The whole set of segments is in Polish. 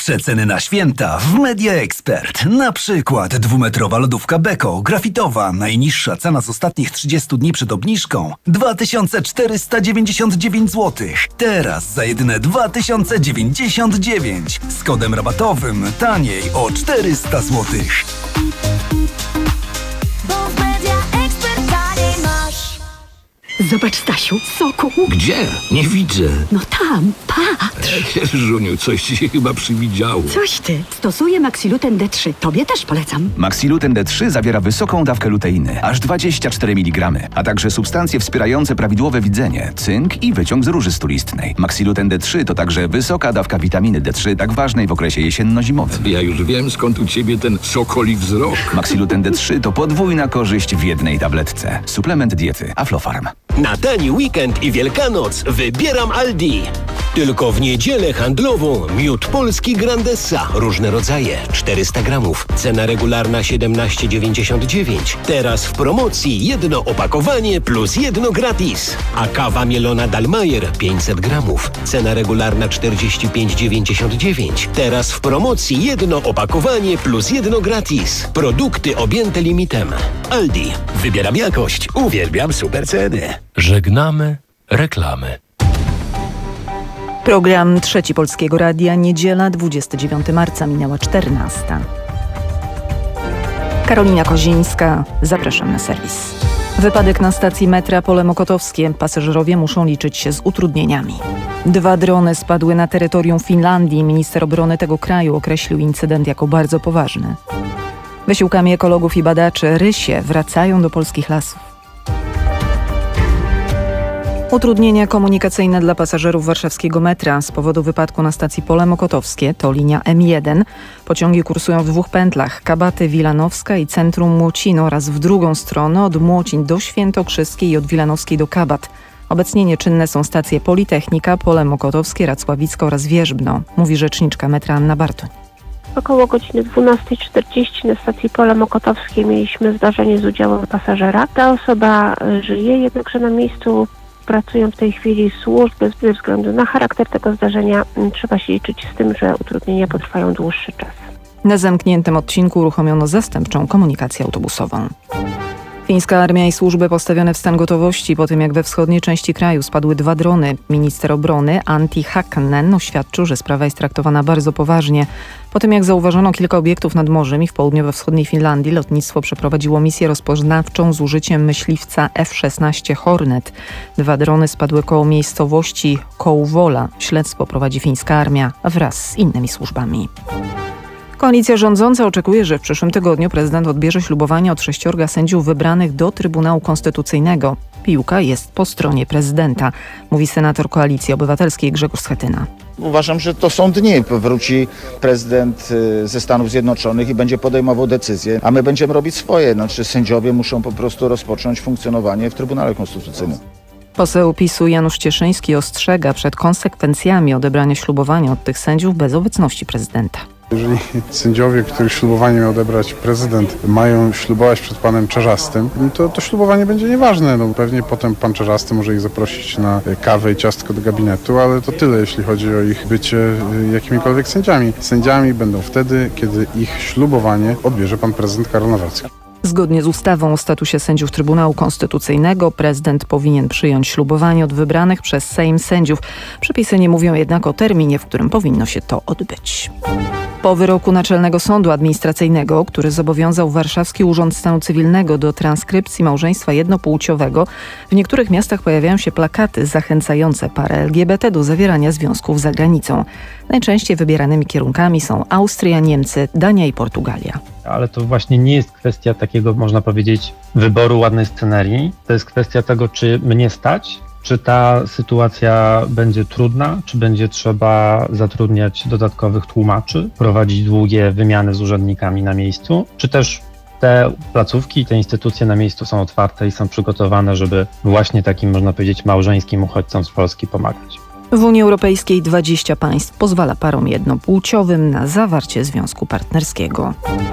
Najniższe ceny na święta w Media Expert. Na przykład 2-metrowa lodówka Beko grafitowa. Najniższa cena z ostatnich 30 dni przed obniżką 2499 zł. Teraz za jedyne 2099. Z kodem rabatowym taniej o 400 zł. Zobacz, Stasiu, soku. Gdzie? Nie widzę. No tam, patrz. Żuniu, coś ci się chyba przywidziało. Coś ty. Stosuję Maxiluten D3. Tobie też polecam. Maxiluten D3 zawiera wysoką dawkę luteiny, aż 24 mg, a także substancje wspierające prawidłowe widzenie, cynk i wyciąg z róży stulistnej. Maxiluten D3 to także wysoka dawka witaminy D3, tak ważnej w okresie jesienno-zimowym. Ja już wiem, skąd u ciebie ten sokoli wzrok. Maxiluten D3 to podwójna korzyść w jednej tabletce. Suplement diety Aflofarm. Na tani weekend i Wielkanoc wybieram Aldi. Tylko w niedzielę handlową miód polski Grandessa. Różne rodzaje, 400 gramów. Cena regularna 17,99. Teraz w promocji jedno opakowanie plus jedno gratis. A kawa mielona Dalmajer 500 gramów. Cena regularna 45,99. Teraz w promocji jedno opakowanie plus jedno gratis. Produkty objęte limitem. Aldi. Wybieram jakość. Uwielbiam super ceny. Żegnamy reklamy. Program Trzeci Polskiego Radia, niedziela 29 marca, minęła 14. Karolina Kozińska, zapraszam na serwis. Wypadek na stacji metra Pole Mokotowskie. Pasażerowie muszą liczyć się z utrudnieniami. 2 drony spadły na terytorium Finlandii. Minister obrony tego kraju określił incydent jako bardzo poważny. Wysiłkami ekologów i badaczy rysie wracają do polskich lasów. Utrudnienia komunikacyjne dla pasażerów warszawskiego metra z powodu wypadku na stacji Pole Mokotowskie, to linia M1. Pociągi kursują w 2 pętlach: Kabaty, Wilanowska i centrum Młocin oraz w drugą stronę od Młocin do Świętokrzyskiej i od Wilanowskiej do Kabat. Obecnie nieczynne są stacje Politechnika, Pole Mokotowskie, Racławicka oraz Wierzbno, mówi rzeczniczka metra Anna Bartoń. Około godziny 12:40 na stacji Pole Mokotowskie mieliśmy zdarzenie z udziałem pasażera. Ta osoba żyje, jednakże na miejscu pracują w tej chwili służby. Ze względu na charakter tego zdarzenia trzeba się liczyć z tym, że utrudnienia potrwają dłuższy czas. Na zamkniętym odcinku uruchomiono zastępczą komunikację autobusową. Fińska armia i służby postawione w stan gotowości po tym, jak we wschodniej części kraju spadły 2 drony. Minister obrony Antti Häkkänen oświadczył, że sprawa jest traktowana bardzo poważnie. Po tym, jak zauważono kilka obiektów nad morzem i w południowo-wschodniej Finlandii, lotnictwo przeprowadziło misję rozpoznawczą z użyciem myśliwca F-16 Hornet. 2 drony spadły koło miejscowości Kouvola. Śledztwo prowadzi fińska armia wraz z innymi służbami. Koalicja rządząca oczekuje, że w przyszłym tygodniu prezydent odbierze ślubowanie od 6 sędziów wybranych do Trybunału Konstytucyjnego. Piłka jest po stronie prezydenta, mówi senator Koalicji Obywatelskiej Grzegorz Schetyna. Uważam, że to są dni. Wróci prezydent ze Stanów Zjednoczonych i będzie podejmował decyzje, a my będziemy robić swoje. Znaczy sędziowie muszą po prostu rozpocząć funkcjonowanie w Trybunale Konstytucyjnym. Poseł PiS-u Janusz Cieszyński ostrzega przed konsekwencjami odebrania ślubowania od tych sędziów bez obecności prezydenta. Jeżeli sędziowie, których ślubowanie miał odebrać prezydent, mają ślubować przed panem Czarzastym, to ślubowanie będzie nieważne. Pewnie potem pan Czarzasty może ich zaprosić na kawę i ciastko do gabinetu, ale to tyle, jeśli chodzi o ich bycie jakimikolwiek sędziami. Sędziami będą wtedy, kiedy ich ślubowanie odbierze pan prezydent Karol Nawrocki. Zgodnie z ustawą o statusie sędziów Trybunału Konstytucyjnego prezydent powinien przyjąć ślubowanie od wybranych przez Sejm sędziów. Przepisy nie mówią jednak o terminie, w którym powinno się to odbyć. Po wyroku Naczelnego Sądu Administracyjnego, który zobowiązał Warszawski Urząd Stanu Cywilnego do transkrypcji małżeństwa jednopłciowego, w niektórych miastach pojawiają się plakaty zachęcające parę LGBT do zawierania związków za granicą. Najczęściej wybieranymi kierunkami są Austria, Niemcy, Dania i Portugalia. Ale to właśnie nie jest kwestia takiego, można powiedzieć, wyboru ładnej scenerii. To jest kwestia tego, czy mnie stać, czy ta sytuacja będzie trudna, czy będzie trzeba zatrudniać dodatkowych tłumaczy, prowadzić długie wymiany z urzędnikami na miejscu, czy też te placówki, te instytucje na miejscu są otwarte i są przygotowane, żeby właśnie takim, można powiedzieć, małżeńskim uchodźcom z Polski pomagać. W Unii Europejskiej 20 państw pozwala parom jednopłciowym na zawarcie związku partnerskiego.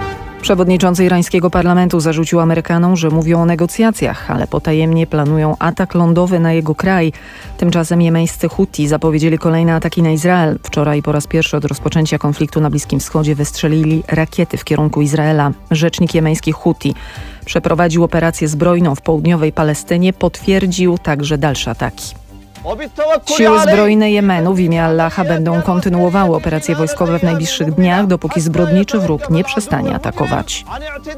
Przewodniczący irańskiego parlamentu zarzucił Amerykanom, że mówią o negocjacjach, ale potajemnie planują atak lądowy na jego kraj. Tymczasem jemeńscy Huti zapowiedzieli kolejne ataki na Izrael. Wczoraj po raz pierwszy od rozpoczęcia konfliktu na Bliskim Wschodzie wystrzelili rakiety w kierunku Izraela. Rzecznik jemeńskich Huti przeprowadził operację zbrojną w południowej Palestynie, potwierdził także dalsze ataki. Siły zbrojne Jemenu w imię Allaha będą kontynuowały operacje wojskowe w najbliższych dniach, dopóki zbrodniczy wróg nie przestanie atakować.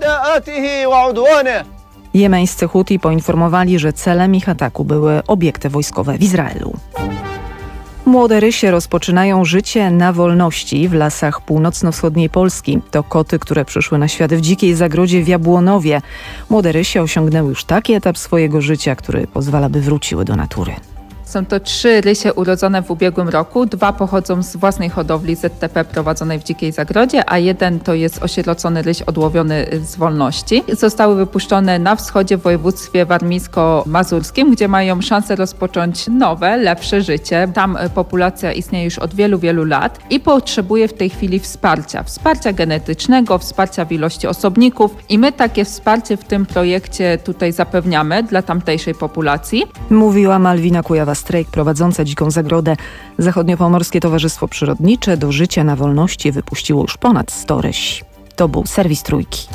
Jemeńscy Huti poinformowali, że celem ich ataku były obiekty wojskowe w Izraelu. Młode rysie rozpoczynają życie na wolności w lasach północno-wschodniej Polski. To koty, które przyszły na świat w dzikiej zagrodzie w Jabłonowie. Młode rysie osiągnęły już taki etap swojego życia, który pozwala, by wróciły do natury. Są to 3 rysie urodzone w ubiegłym roku. 2 pochodzą z własnej hodowli ZTP prowadzonej w dzikiej zagrodzie, a 1 to jest osierocony ryś odłowiony z wolności. Zostały wypuszczone na wschodzie w województwie warmińsko-mazurskim, gdzie mają szansę rozpocząć nowe, lepsze życie. Tam populacja istnieje już od wielu, wielu lat i potrzebuje w tej chwili wsparcia. Wsparcia genetycznego, wsparcia w ilości osobników i my takie wsparcie w tym projekcie tutaj zapewniamy dla tamtejszej populacji. Mówiła Malwina Kujawa-Strejk, prowadząca dziką zagrodę. Zachodniopomorskie Towarzystwo Przyrodnicze do życia na wolności wypuściło już ponad 100 rysi. To był serwis Trójki.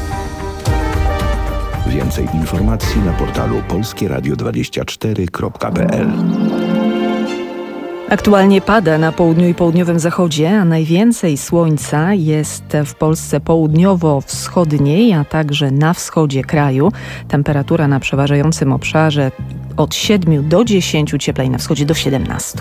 Więcej informacji na portalu polskieradio24.pl. Aktualnie pada na południu i południowym zachodzie, a najwięcej słońca jest w Polsce południowo-wschodniej, a także na wschodzie kraju. Temperatura na przeważającym obszarze od 7 do 10, cieplej na wschodzie do 17.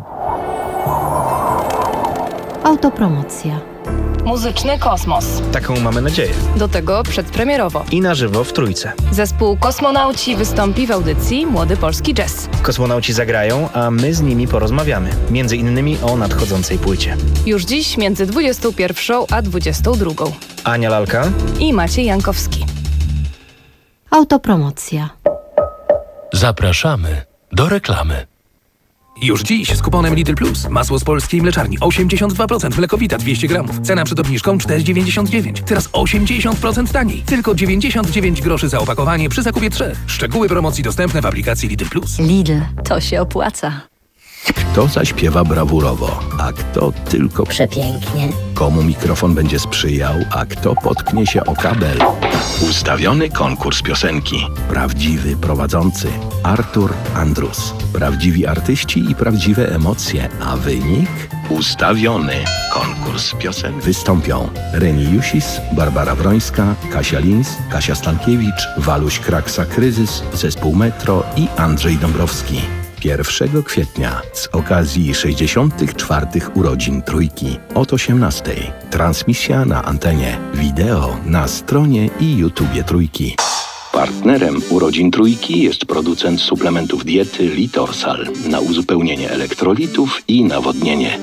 Autopromocja. Muzyczny kosmos. Taką mamy nadzieję. Do tego przedpremierowo. I na żywo w Trójce. Zespół Kosmonauci wystąpi w audycji Młody Polski Jazz. Kosmonauci zagrają, a my z nimi porozmawiamy. Między innymi o nadchodzącej płycie. Już dziś między 21 a 22. Ania Lalka i Maciej Jankowski. Autopromocja. Zapraszamy do reklamy. Już dziś z kuponem Lidl Plus. Masło z polskiej mleczarni 82%, mlekowita 200 gramów. Cena przed obniżką 4,99. Teraz 80% taniej. Tylko 99 groszy za opakowanie przy zakupie 3. Szczegóły promocji dostępne w aplikacji Lidl Plus. Lidl, to się opłaca. Kto zaśpiewa brawurowo, a kto tylko Przepięknie. komu mikrofon będzie sprzyjał, a kto potknie się o kabel. Ustawiony konkurs piosenki. Prawdziwy prowadzący Artur Andrus. Prawdziwi artyści i prawdziwe emocje, a wynik? Ustawiony konkurs piosenki. Wystąpią Reni Jusis, Barbara Wrońska, Kasia Lins, Kasia Stankiewicz, Waluś Kraksa-Kryzys, Zespół Metro i Andrzej Dąbrowski. 1 kwietnia z okazji 64. urodzin Trójki od 18:00. Transmisja na antenie, wideo na stronie i YouTubie Trójki. Partnerem urodzin Trójki jest producent suplementów diety Litorsal na uzupełnienie elektrolitów i nawodnienie.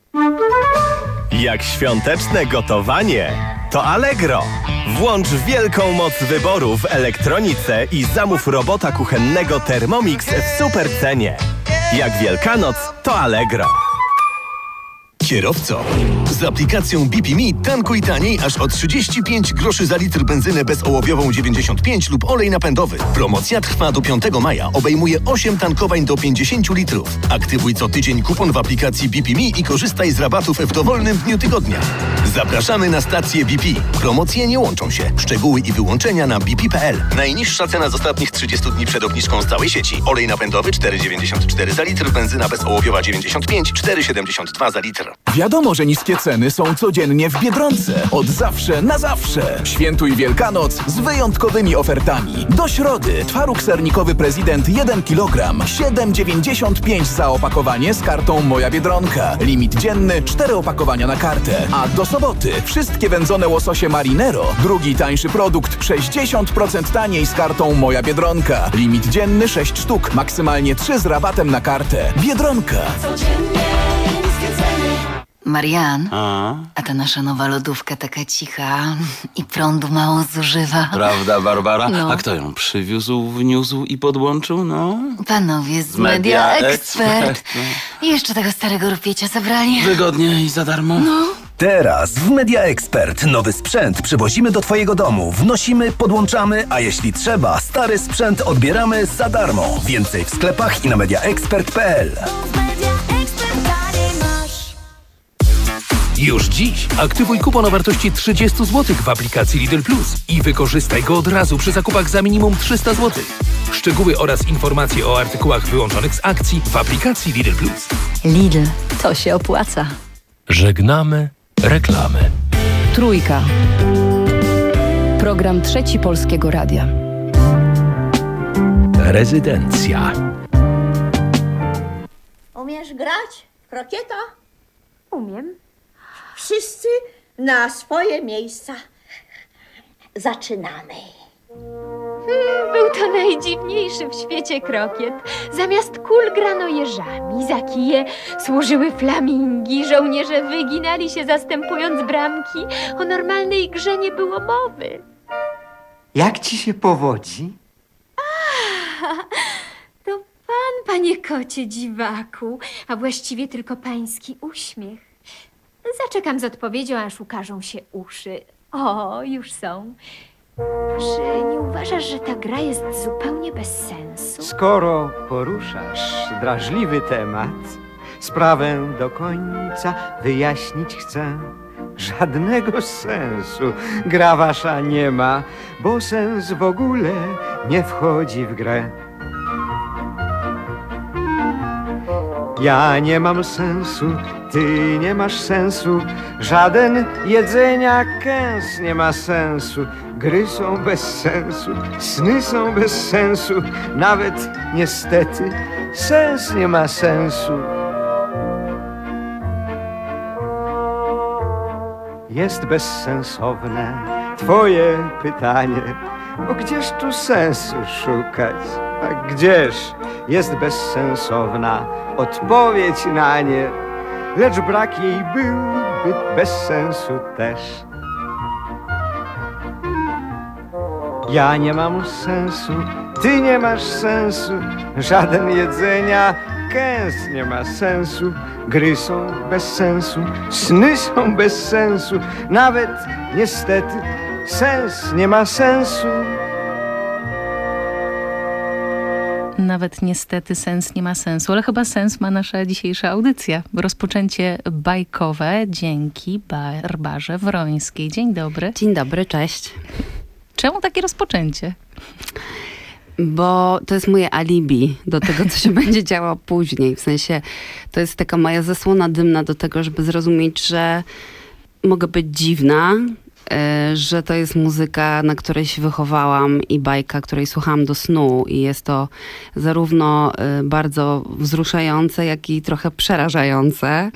Jak świąteczne gotowanie, to Allegro. Włącz wielką moc wyboru w elektronice i zamów robota kuchennego Thermomix w super cenie. Jak Wielkanoc, to Allegro. Kierowco, z aplikacją BP.me tankuj taniej aż o 35 groszy za litr benzynę bezołowiową 95 lub olej napędowy. Promocja trwa do 5 maja. Obejmuje 8 tankowań do 50 litrów. Aktywuj co tydzień kupon w aplikacji BP.me i korzystaj z rabatów w dowolnym dniu tygodnia. Zapraszamy na stację BP. Promocje nie łączą się. Szczegóły i wyłączenia na bp.pl. Najniższa cena z ostatnich 30 dni przed obniżką z całej sieci. Olej napędowy 4,94 za litr, benzyna bezołowiowa 95, 4,72 za litr. Wiadomo, że niskie ceny są codziennie w Biedronce. Od zawsze na zawsze. Świętuj Wielkanoc z wyjątkowymi ofertami. Do środy twaróg sernikowy Prezydent 1 kg 7,95 za opakowanie z kartą Moja Biedronka. Limit dzienny 4 opakowania na kartę. A do soboty wszystkie wędzone łososie Marinero. Drugi tańszy produkt 60% taniej z kartą Moja Biedronka. Limit dzienny 6 sztuk. Maksymalnie 3 z rabatem na kartę. Biedronka. Marian, a ta nasza nowa lodówka taka cicha i prądu mało zużywa. Prawda, Barbara? No. A kto ją przywiózł, wniósł i podłączył? No. Panowie z Media Expert. I jeszcze tego starego rupiecia zabrali. Wygodnie i za darmo? No, Teraz w Media Expert nowy sprzęt przywozimy do Twojego domu, wnosimy, podłączamy, a jeśli trzeba, stary sprzęt odbieramy za darmo. Więcej w sklepach i na mediaexpert.pl. Już dziś aktywuj kupon o wartości 30 zł w aplikacji Lidl Plus i wykorzystaj go od razu przy zakupach za minimum 300 zł. Szczegóły oraz informacje o artykułach wyłączonych z akcji w aplikacji Lidl Plus. Lidl, to się opłaca. Żegnamy reklamy. Trójka. Program Trzeci Polskiego Radia. Rezydencja. Umiesz grać w krokieta? Umiem. Wszyscy na swoje miejsca. Zaczynamy. Był to najdziwniejszy w świecie krokiet. Zamiast kul grano jeżami, za kije służyły flamingi, żołnierze wyginali się zastępując bramki. O normalnej grze nie było mowy. Jak ci się powodzi? To pan, panie kocie dziwaku, a właściwie tylko pański uśmiech. Zaczekam z odpowiedzią, aż ukażą się uszy. O, już są. Czy nie uważasz, że ta gra jest zupełnie bez sensu? Skoro poruszasz drażliwy temat, sprawę do końca wyjaśnić chcę. Żadnego sensu gra wasza nie ma, bo sens w ogóle nie wchodzi w grę. Ja nie mam sensu, ty nie masz sensu, żaden jedzenia kęs nie ma sensu. Gry są bez sensu, sny są bez sensu, nawet niestety sens nie ma sensu. Jest bezsensowne twoje pytanie, bo gdzież tu sensu szukać? A gdzież jest bezsensowna odpowiedź na nie, lecz brak jej byłby bez sensu też. Ja nie mam sensu, ty nie masz sensu, żaden jedzenia kęs nie ma sensu. Gry są bez sensu, sny są bez sensu, nawet niestety sens nie ma sensu. Nawet niestety sens nie ma sensu, ale chyba sens ma nasza dzisiejsza audycja. Rozpoczęcie bajkowe dzięki Barbarze Wrońskiej. Dzień dobry. Dzień dobry, cześć. Czemu takie rozpoczęcie? Bo to jest moje alibi do tego, co się będzie działo później. W sensie to jest taka moja zasłona dymna do tego, żeby zrozumieć, że mogę być dziwna, że to jest muzyka, na której się wychowałam i bajka, której słuchałam do snu i jest to zarówno bardzo wzruszające, jak i trochę przerażające,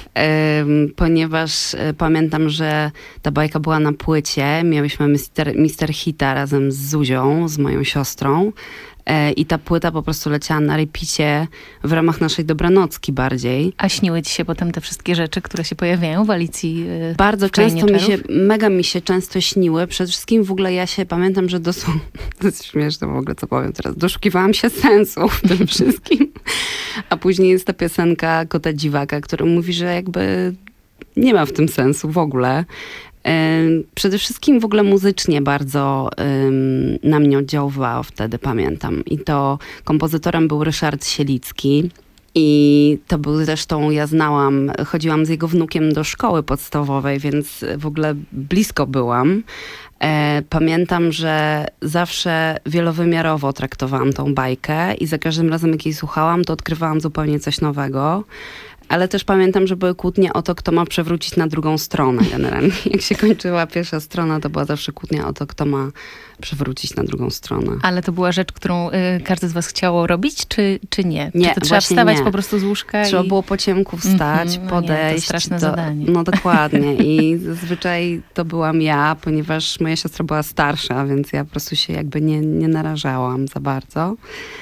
ponieważ pamiętam, że ta bajka była na płycie, miałyśmy Mr. Hita razem z Zuzią, z moją siostrą. I ta płyta po prostu leciała na repicie w ramach naszej dobranocki bardziej. A śniły ci się potem te wszystkie rzeczy, które się pojawiają w Alicji? Bardzo często mega mi się często śniły. Przede wszystkim w ogóle ja się pamiętam, że to jest śmieszne w ogóle, co powiem teraz, doszukiwałam się sensu w tym wszystkim. A później jest ta piosenka Kota Dziwaka, która mówi, że jakby nie ma w tym sensu w ogóle. Przede wszystkim w ogóle muzycznie bardzo na mnie oddziaływało wtedy, pamiętam. I to kompozytorem był Ryszard Sielicki. I to był zresztą, ja chodziłam z jego wnukiem do szkoły podstawowej, więc w ogóle blisko byłam. Pamiętam, że zawsze wielowymiarowo traktowałam tą bajkę i za każdym razem, jak jej słuchałam, to odkrywałam zupełnie coś nowego. Ale też pamiętam, że były kłótnie o to, kto ma przewrócić na drugą stronę generalnie. Jak się kończyła pierwsza strona, to była zawsze kłótnia o to, kto ma przewrócić na drugą stronę. Ale to była rzecz, którą każdy z was chciało robić, czy nie? Nie, czy to trzeba wstawać po prostu z łóżka? Trzeba było po ciemku wstać, podejść. To straszne zadanie. No dokładnie. I zazwyczaj to byłam ja, ponieważ moja siostra była starsza, więc ja po prostu się jakby nie narażałam za bardzo.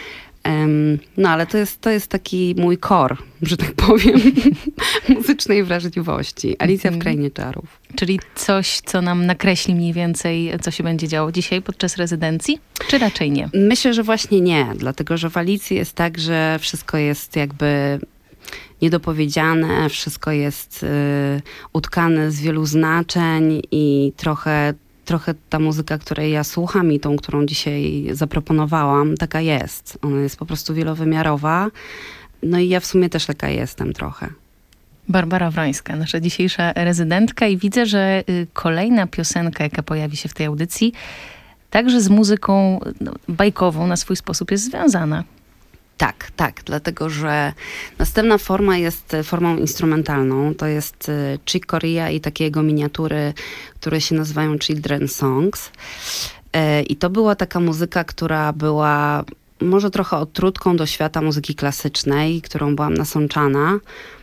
No ale to jest taki mój core, że tak powiem, muzycznej wrażliwości. Alicja w Krainie Czarów. Czyli coś, co nam nakreśli mniej więcej, co się będzie działo dzisiaj podczas rezydencji? Czy raczej nie? Myślę, że właśnie nie, dlatego że w Alicji jest tak, że wszystko jest jakby niedopowiedziane, wszystko jest utkane z wielu znaczeń i trochę ta muzyka, której ja słucham i tą, którą dzisiaj zaproponowałam, taka jest. Ona jest po prostu wielowymiarowa. No i ja w sumie też taka jestem trochę. Barbara Wrońska, nasza dzisiejsza rezydentka, i widzę, że kolejna piosenka, jaka pojawi się w tej audycji, także z muzyką bajkową na swój sposób jest związana. Tak, dlatego że następna forma jest formą instrumentalną. To jest Chick Corea i takie jego miniatury, które się nazywają Children's Songs. I to była taka muzyka, która była może trochę odtrutką do świata muzyki klasycznej, którą byłam nasączana,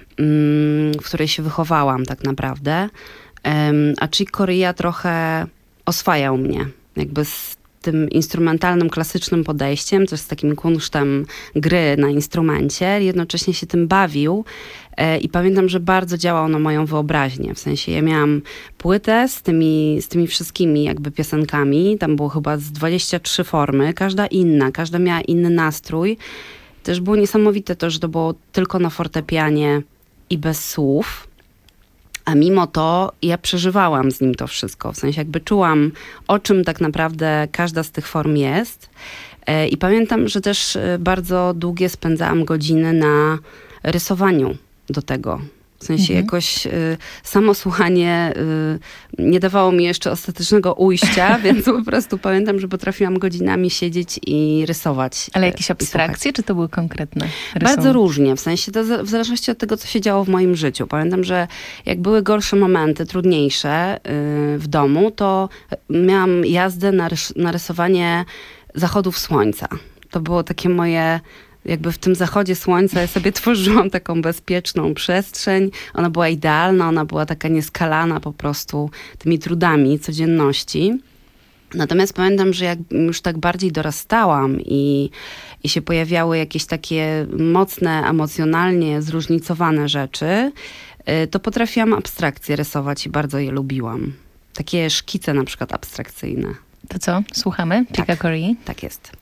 w której się wychowałam tak naprawdę. A Chick Corea trochę oswajał mnie jakby z tym instrumentalnym, klasycznym podejściem, też z takim kunsztem gry na instrumencie. Jednocześnie się tym bawił i pamiętam, że bardzo działał na moją wyobraźnię. W sensie ja miałam płytę z tymi wszystkimi jakby piosenkami. Tam było chyba z 23 formy, każda inna, każda miała inny nastrój. Też było niesamowite to, że to było tylko na fortepianie i bez słów. A mimo to ja przeżywałam z nim to wszystko. W sensie jakby czułam, o czym tak naprawdę każda z tych form jest. I pamiętam, że też bardzo długie spędzałam godziny na rysowaniu do tego. W sensie jakoś samo słuchanie nie dawało mi jeszcze ostatecznego ujścia, więc po prostu pamiętam, że potrafiłam godzinami siedzieć i rysować. Ale jakieś abstrakcje, czy to były konkretne rysunki? Bardzo różnie, w sensie to w zależności od tego, co się działo w moim życiu. Pamiętam, że jak były gorsze momenty, trudniejsze w domu, to miałam jazdę na rysowanie zachodów słońca. To było takie moje... Jakby w tym zachodzie słońca ja sobie tworzyłam taką bezpieczną przestrzeń. Ona była idealna, ona była taka nieskalana po prostu tymi trudami codzienności. Natomiast pamiętam, że jak już tak bardziej dorastałam i się pojawiały jakieś takie mocne, emocjonalnie zróżnicowane rzeczy, to potrafiłam abstrakcje rysować i bardzo je lubiłam. Takie szkice na przykład abstrakcyjne. To co? Słuchamy? Chicka Corea? Tak jest.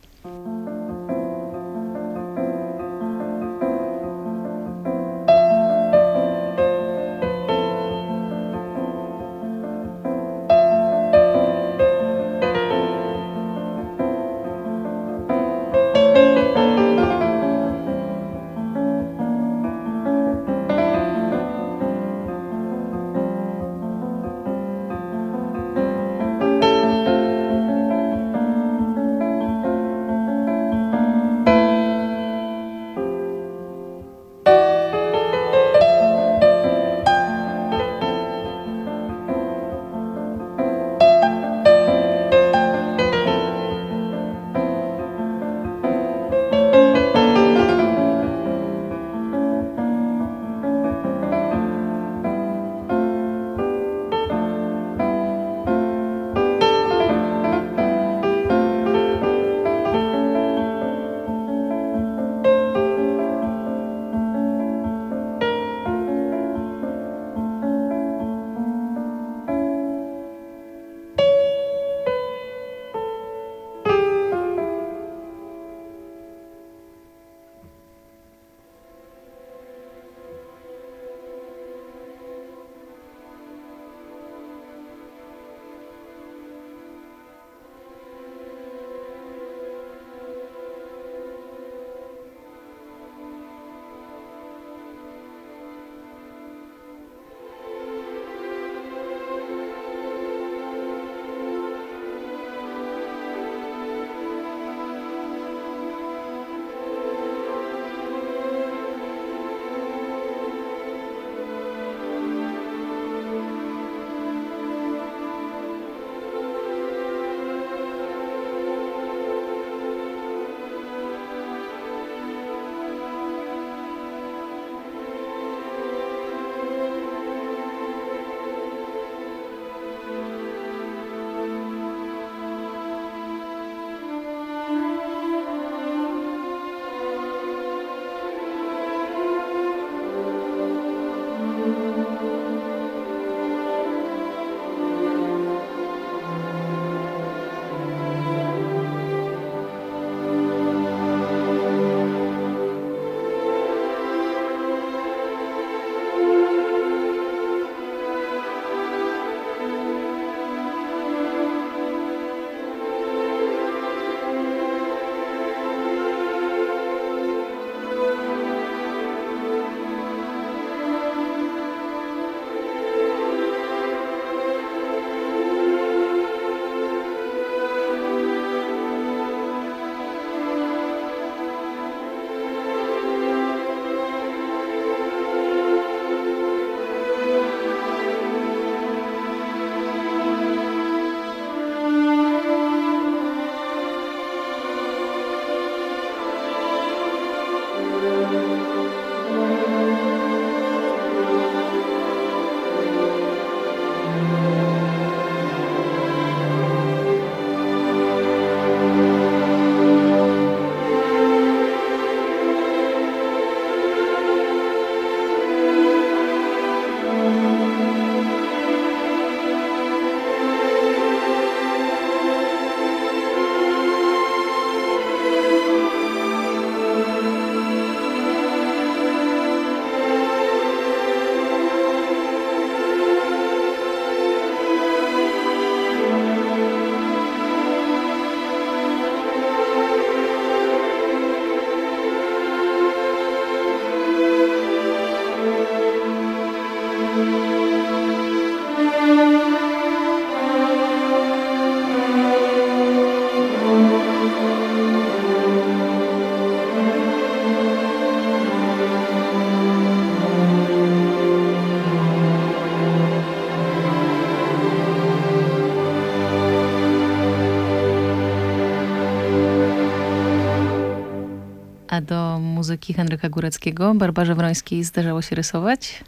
muzyki Henryka Góreckiego. Barbarze Wrońskiej zdarzało się rysować?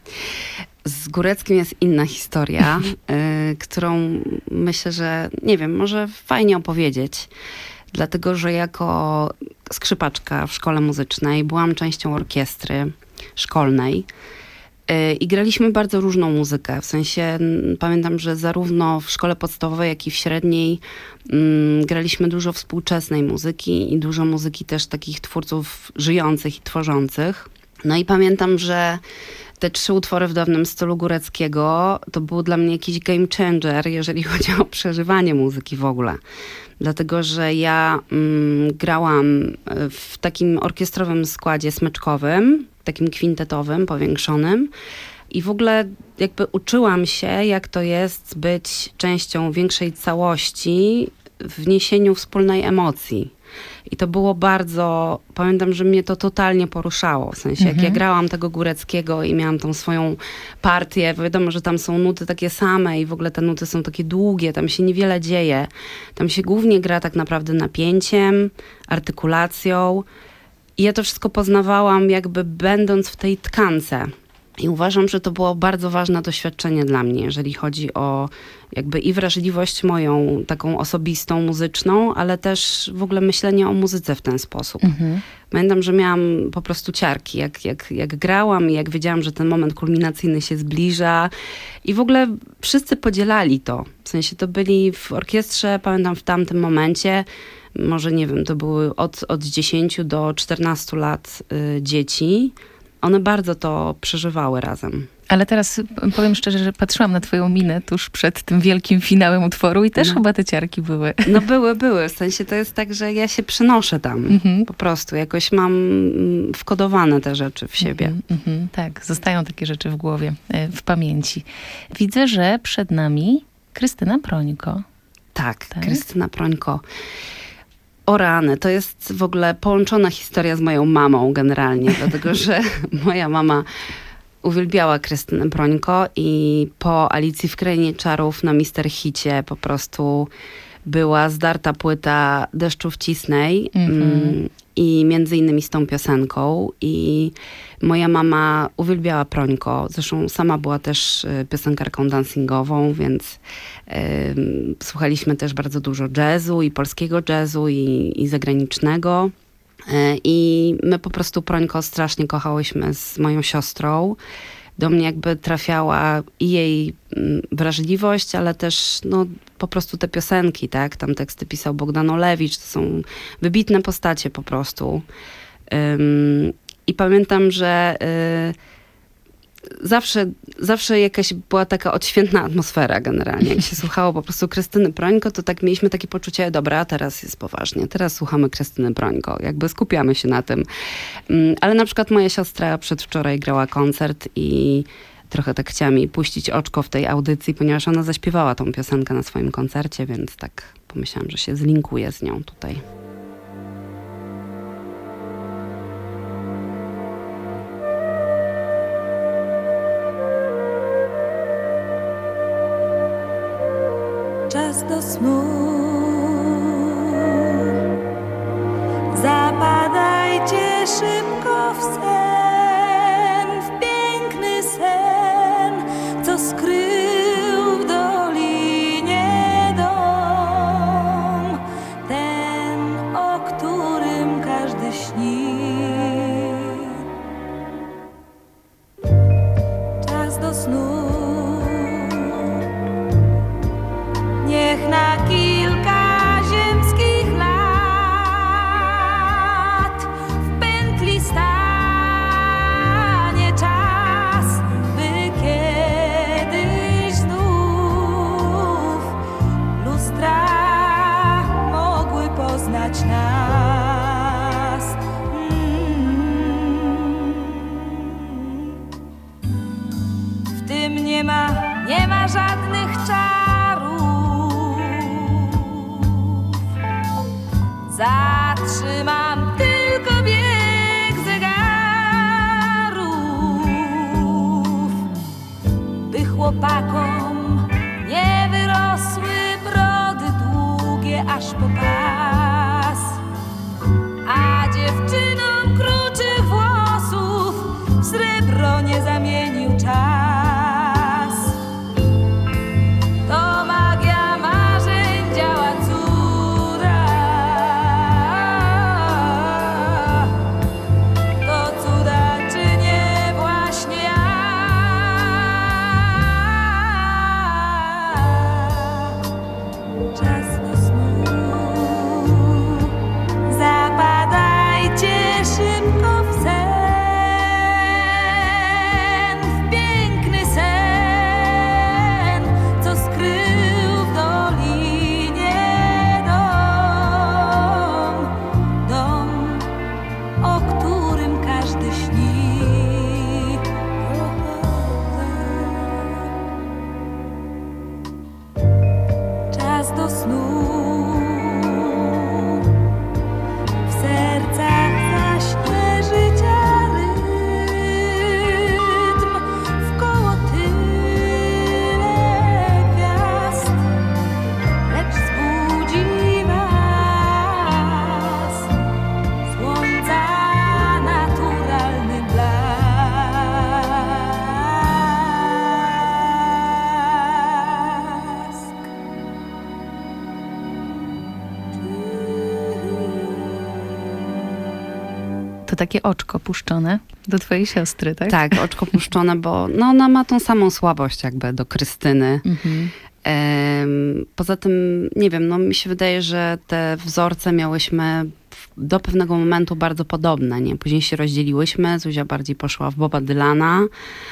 Z Góreckim jest inna historia, którą myślę, że, nie wiem, może fajnie opowiedzieć. Dlatego, że jako skrzypaczka w szkole muzycznej byłam częścią orkiestry szkolnej i graliśmy bardzo różną muzykę. W sensie pamiętam, że zarówno w szkole podstawowej, jak i w średniej graliśmy dużo współczesnej muzyki i dużo muzyki też takich twórców żyjących i tworzących. No i pamiętam, że te 3 utwory w dawnym stylu Góreckiego to był dla mnie jakiś game changer, jeżeli chodzi o przeżywanie muzyki w ogóle. Dlatego, że ja grałam w takim orkiestrowym składzie smyczkowym, takim kwintetowym, powiększonym i w ogóle jakby uczyłam się, jak to jest być częścią większej całości w niesieniu wspólnej emocji. I to było bardzo, pamiętam, że mnie to totalnie poruszało. W sensie, jak ja grałam tego Góreckiego i miałam tą swoją partię, wiadomo, że tam są nuty takie same i w ogóle te nuty są takie długie, tam się niewiele dzieje. Tam się głównie gra tak naprawdę napięciem, artykulacją. I ja to wszystko poznawałam jakby będąc w tej tkance. I uważam, że to było bardzo ważne doświadczenie dla mnie, jeżeli chodzi o jakby i wrażliwość moją taką osobistą, muzyczną, ale też w ogóle myślenie o muzyce w ten sposób. Pamiętam, że miałam po prostu ciarki, jak grałam i jak wiedziałam, że ten moment kulminacyjny się zbliża. I w ogóle wszyscy podzielali to. W sensie to byli w orkiestrze, pamiętam w tamtym momencie, może nie wiem, to były od 10 do 14 lat dzieci. One bardzo to przeżywały razem. Ale teraz powiem szczerze, że patrzyłam na twoją minę tuż przed tym wielkim finałem utworu i też chyba te ciarki były. No były. W sensie to jest tak, że ja się przenoszę tam. Po prostu. Jakoś mam wkodowane te rzeczy w siebie. Tak, zostają takie rzeczy w głowie, w pamięci. Widzę, że przed nami Krystyna Prońko. Tak? Krystyna Prońko. O rany, to jest w ogóle połączona historia z moją mamą generalnie, dlatego że moja mama uwielbiała Krystynę Prońko i po Alicji w Krainie Czarów na Mister Hicie po prostu była zdarta płyta Deszczów Cisnej i między innymi z tą piosenką. I moja mama uwielbiała Prońko. Zresztą sama była też piosenkarką dancingową, więc słuchaliśmy też bardzo dużo jazzu i polskiego jazzu i zagranicznego. I my po prostu Prońko strasznie kochałyśmy z moją siostrą. Do mnie jakby trafiała i jej wrażliwość, ale też no, po prostu te piosenki, tak? Tam teksty pisał Bogdan Olewicz, to są wybitne postacie po prostu. I pamiętam, że zawsze jakaś była taka odświętna atmosfera generalnie. Jak się słuchało po prostu Krystyny Prońko, to tak mieliśmy takie poczucie, dobra, teraz jest poważnie, teraz słuchamy Krystyny Prońko, jakby skupiamy się na tym. Ale na przykład moja siostra przedwczoraj grała koncert i trochę tak chciała mi puścić oczko w tej audycji, ponieważ ona zaśpiewała tą piosenkę na swoim koncercie, więc tak pomyślałam, że się zlinkuję z nią tutaj. Czas do snu. Zapadajcie szybko w sen, w piękny sen, co skrył w dolinie dom, ten, o którym każdy śni. Czas do snu. Niech na kilka ziemskich lat w pętli stanie czas, by kiedyś znów lustra mogły poznać nas. W tym nie ma żadnych czarów. Zatrzymam tylko bieg zegarów, by chłopakom nie wyrosły brody długie aż po pas, a dziewczynom kruczych schronie zamienił czas. To magia marzeń działa cuda. To cuda czynię właśnie ja. Czas do snu. Zapadajcie szybko w sen, w piękny sen, co skrył w dolinie dom, o którym każdy śni. Czas do snu. W sercach zaśnie życia rytm, wkoło tyle gwiazd, lecz zbudzi was słońca naturalny blask. To takie oczko puszczone do twojej siostry, tak? Tak, oczko puszczone, bo no, ona ma tą samą słabość jakby do Krystyny. Poza tym, nie wiem, no mi się wydaje, że te wzorce miałyśmy do pewnego momentu bardzo podobne, nie? Później się rozdzieliłyśmy, Zuzia bardziej poszła w Boba Dylana,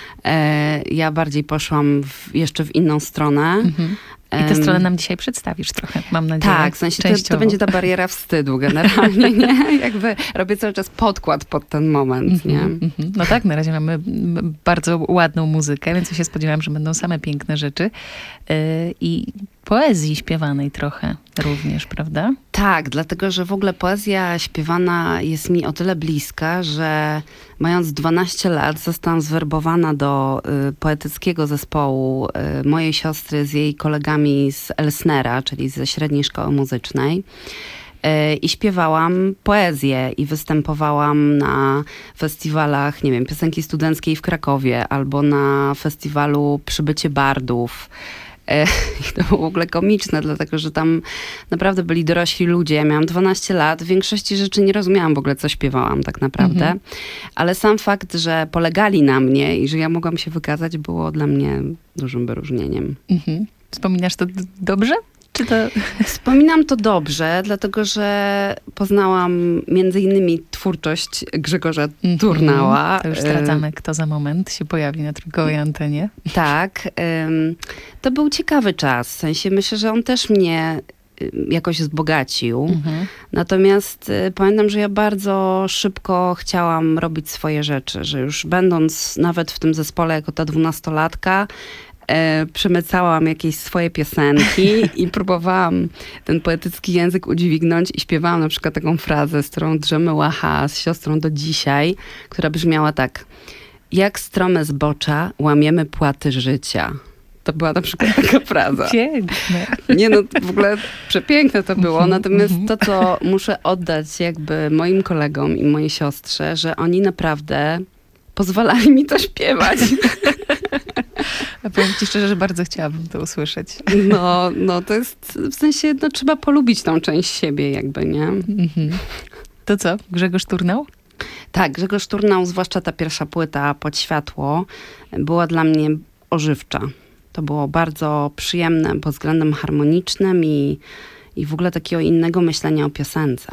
ja bardziej poszłam jeszcze w inną stronę. I tę stronę nam dzisiaj przedstawisz trochę, mam nadzieję. Tak, w sensie to będzie ta bariera wstydu generalnie, nie? Jakby robię cały czas podkład pod ten moment, nie? No tak, na razie mamy bardzo ładną muzykę, więc ja się spodziewałam, że będą same piękne rzeczy. I poezji śpiewanej trochę również, prawda? Tak, dlatego, że w ogóle poezja śpiewana jest mi o tyle bliska, że mając 12 lat zostałam zwerbowana do poetyckiego zespołu mojej siostry z jej kolegami z Elsnera, czyli ze średniej szkoły muzycznej. I śpiewałam poezję i występowałam na festiwalach, nie wiem, piosenki studenckiej w Krakowie albo na festiwalu Przybycie Bardów. I to było w ogóle komiczne, dlatego że tam naprawdę byli dorośli ludzie. Ja miałam 12 lat, w większości rzeczy nie rozumiałam w ogóle, co śpiewałam tak naprawdę. Ale sam fakt, że polegali na mnie i że ja mogłam się wykazać, było dla mnie dużym wyróżnieniem. Wspominasz to dobrze? Czy to... Wspominam to dobrze, dlatego że poznałam między innymi twórczość Grzegorza Turnała. To już zdradzamy, kto za moment się pojawi na trójkowej antenie. Tak. To był ciekawy czas. W sensie myślę, że on też mnie jakoś wzbogacił. Natomiast pamiętam, że ja bardzo szybko chciałam robić swoje rzeczy, że już będąc nawet w tym zespole jako ta 12-latka, przemycałam jakieś swoje piosenki i próbowałam ten poetycki język udźwignąć i śpiewałam na przykład taką frazę, z którą drzemy łacha z siostrą do dzisiaj, która brzmiała tak: jak strome zbocza łamiemy płaty życia. To była na przykład taka fraza. Piękne. Nie no, w ogóle przepiękne to było. Natomiast to, co muszę oddać jakby moim kolegom i mojej siostrze, że oni naprawdę pozwalali mi to śpiewać. A powiem ci szczerze, że bardzo chciałabym to usłyszeć. No to jest, w sensie, no trzeba polubić tą część siebie jakby, nie? To co? Grzegorz Turnał? Tak, Grzegorz Turnał, zwłaszcza ta pierwsza płyta Pod światło, była dla mnie ożywcza. To było bardzo przyjemne pod względem harmonicznym i w ogóle takiego innego myślenia o piosence.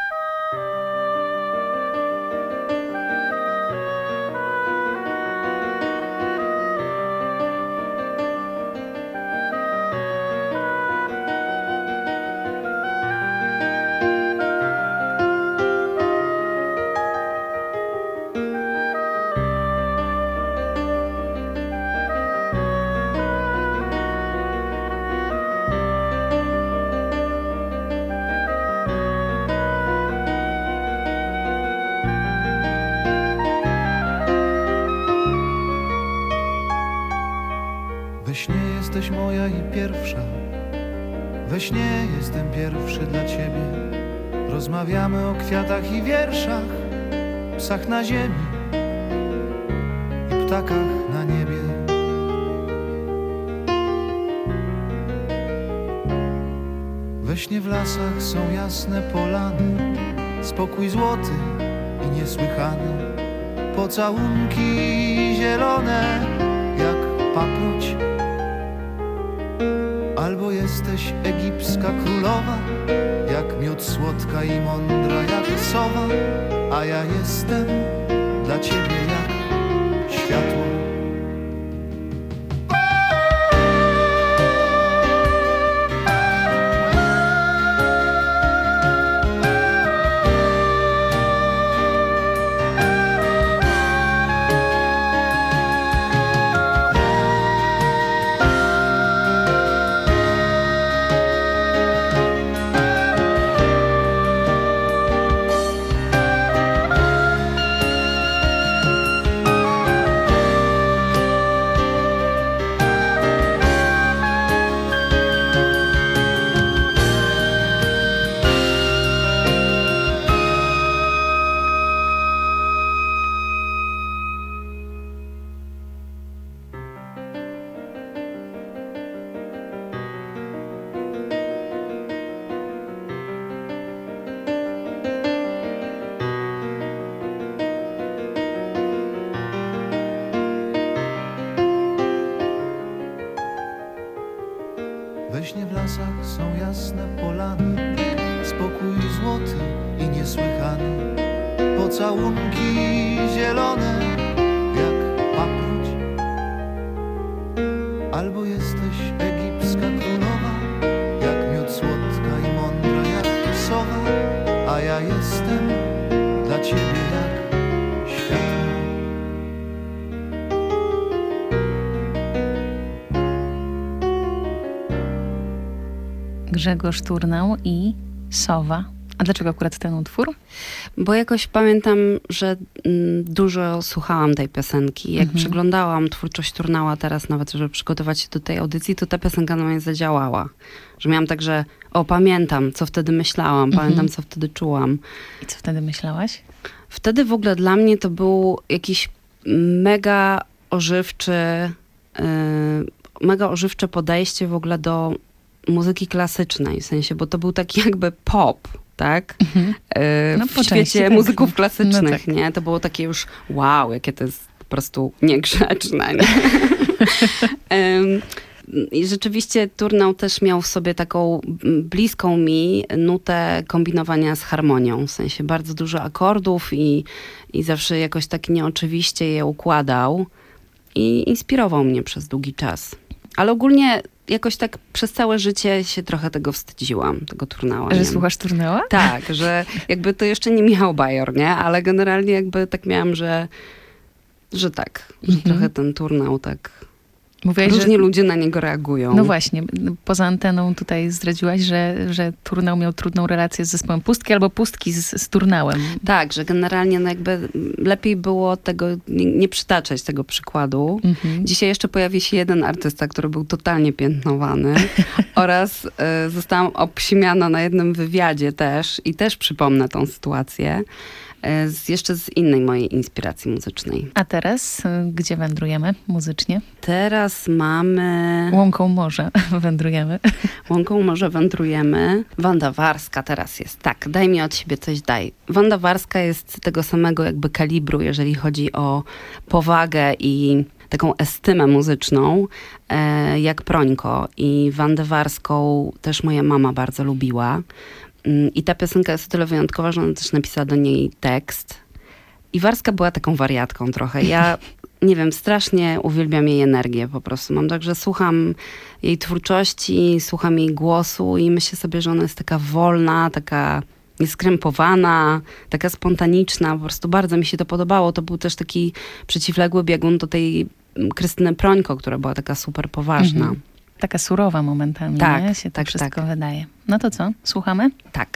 We śnie jesteś moja i pierwsza. We śnie jestem pierwszy dla ciebie. Rozmawiamy o kwiatach i wierszach, psach na ziemi ptakach na niebie. We śnie w lasach są jasne polany, spokój złoty i niesłychany, pocałunki zielone jak paproć. Albo jesteś egipska królowa, jak miód słodka i mądra jak sowa, a ja jestem dla ciebie jak światło. We śnie w lasach są jasne polany, spokój złoty i niesłychany, pocałunki zielone jak paproć. Albo jesteś egipska królowa, jak miód słodka i mądra jak sowa, a ja jestem dla ciebie jak światło. Grzegorz Turnał i Sowa. A dlaczego akurat ten utwór? Bo jakoś pamiętam, że dużo słuchałam tej piosenki. Jak przeglądałam twórczość Turnała teraz nawet, żeby przygotować się do tej audycji, to ta piosenka na mnie zadziałała. Że miałam tak, że pamiętam, co wtedy myślałam, pamiętam, co wtedy czułam. I co wtedy myślałaś? Wtedy w ogóle dla mnie to był jakiś mega ożywcze podejście w ogóle do muzyki klasycznej, w sensie, bo to był taki jakby pop, tak? W świecie muzyków klasycznych, no tak. Nie? To było takie już wow, jakie to jest po prostu niegrzeczne. Nie? I rzeczywiście Turnał też miał w sobie taką bliską mi nutę kombinowania z harmonią, w sensie bardzo dużo akordów i zawsze jakoś tak nieoczywiście je układał i inspirował mnie przez długi czas. Ale ogólnie jakoś tak przez całe życie się trochę tego wstydziłam, tego Turnała. Że słuchasz Turnała? Tak, że jakby to jeszcze nie Michał Bajor, nie? Ale generalnie jakby tak miałam, że tak, że trochę ten Turnał tak... Mówiłaś, różni ludzie na niego reagują. No właśnie, poza anteną tutaj zdradziłaś, że Turnał miał trudną relację z zespołem Pustki albo Pustki z Turnałem. Tak, że generalnie no jakby lepiej było tego nie przytaczać tego przykładu. Dzisiaj jeszcze pojawi się jeden artysta, który był totalnie piętnowany oraz zostałam obsimiana na jednym wywiadzie też i też przypomnę tą sytuację. Jeszcze z innej mojej inspiracji muzycznej. A teraz gdzie wędrujemy muzycznie? Teraz mamy... Łąką Morza wędrujemy. Łąką Morza wędrujemy. Wanda Warska teraz jest. Tak, daj mi od siebie coś, daj. Wanda Warska jest tego samego jakby kalibru, jeżeli chodzi o powagę i taką estymę muzyczną, jak Prońko. I Wandę Warską też moja mama bardzo lubiła. I ta piosenka jest o tyle wyjątkowa, że ona też napisała do niej tekst. I Warska była taką wariatką trochę. Ja, nie wiem, strasznie uwielbiam jej energię po prostu. Mam tak, że słucham jej twórczości, słucham jej głosu i myślę sobie, że ona jest taka wolna, taka nieskrępowana, taka spontaniczna. Po prostu bardzo mi się to podobało. To był też taki przeciwległy biegun do tej Krystyny Prońko, która była taka super poważna. Taka surowa momentami, tak, nie? Się to wszystko wydaje. No to co? Słuchamy? Tak.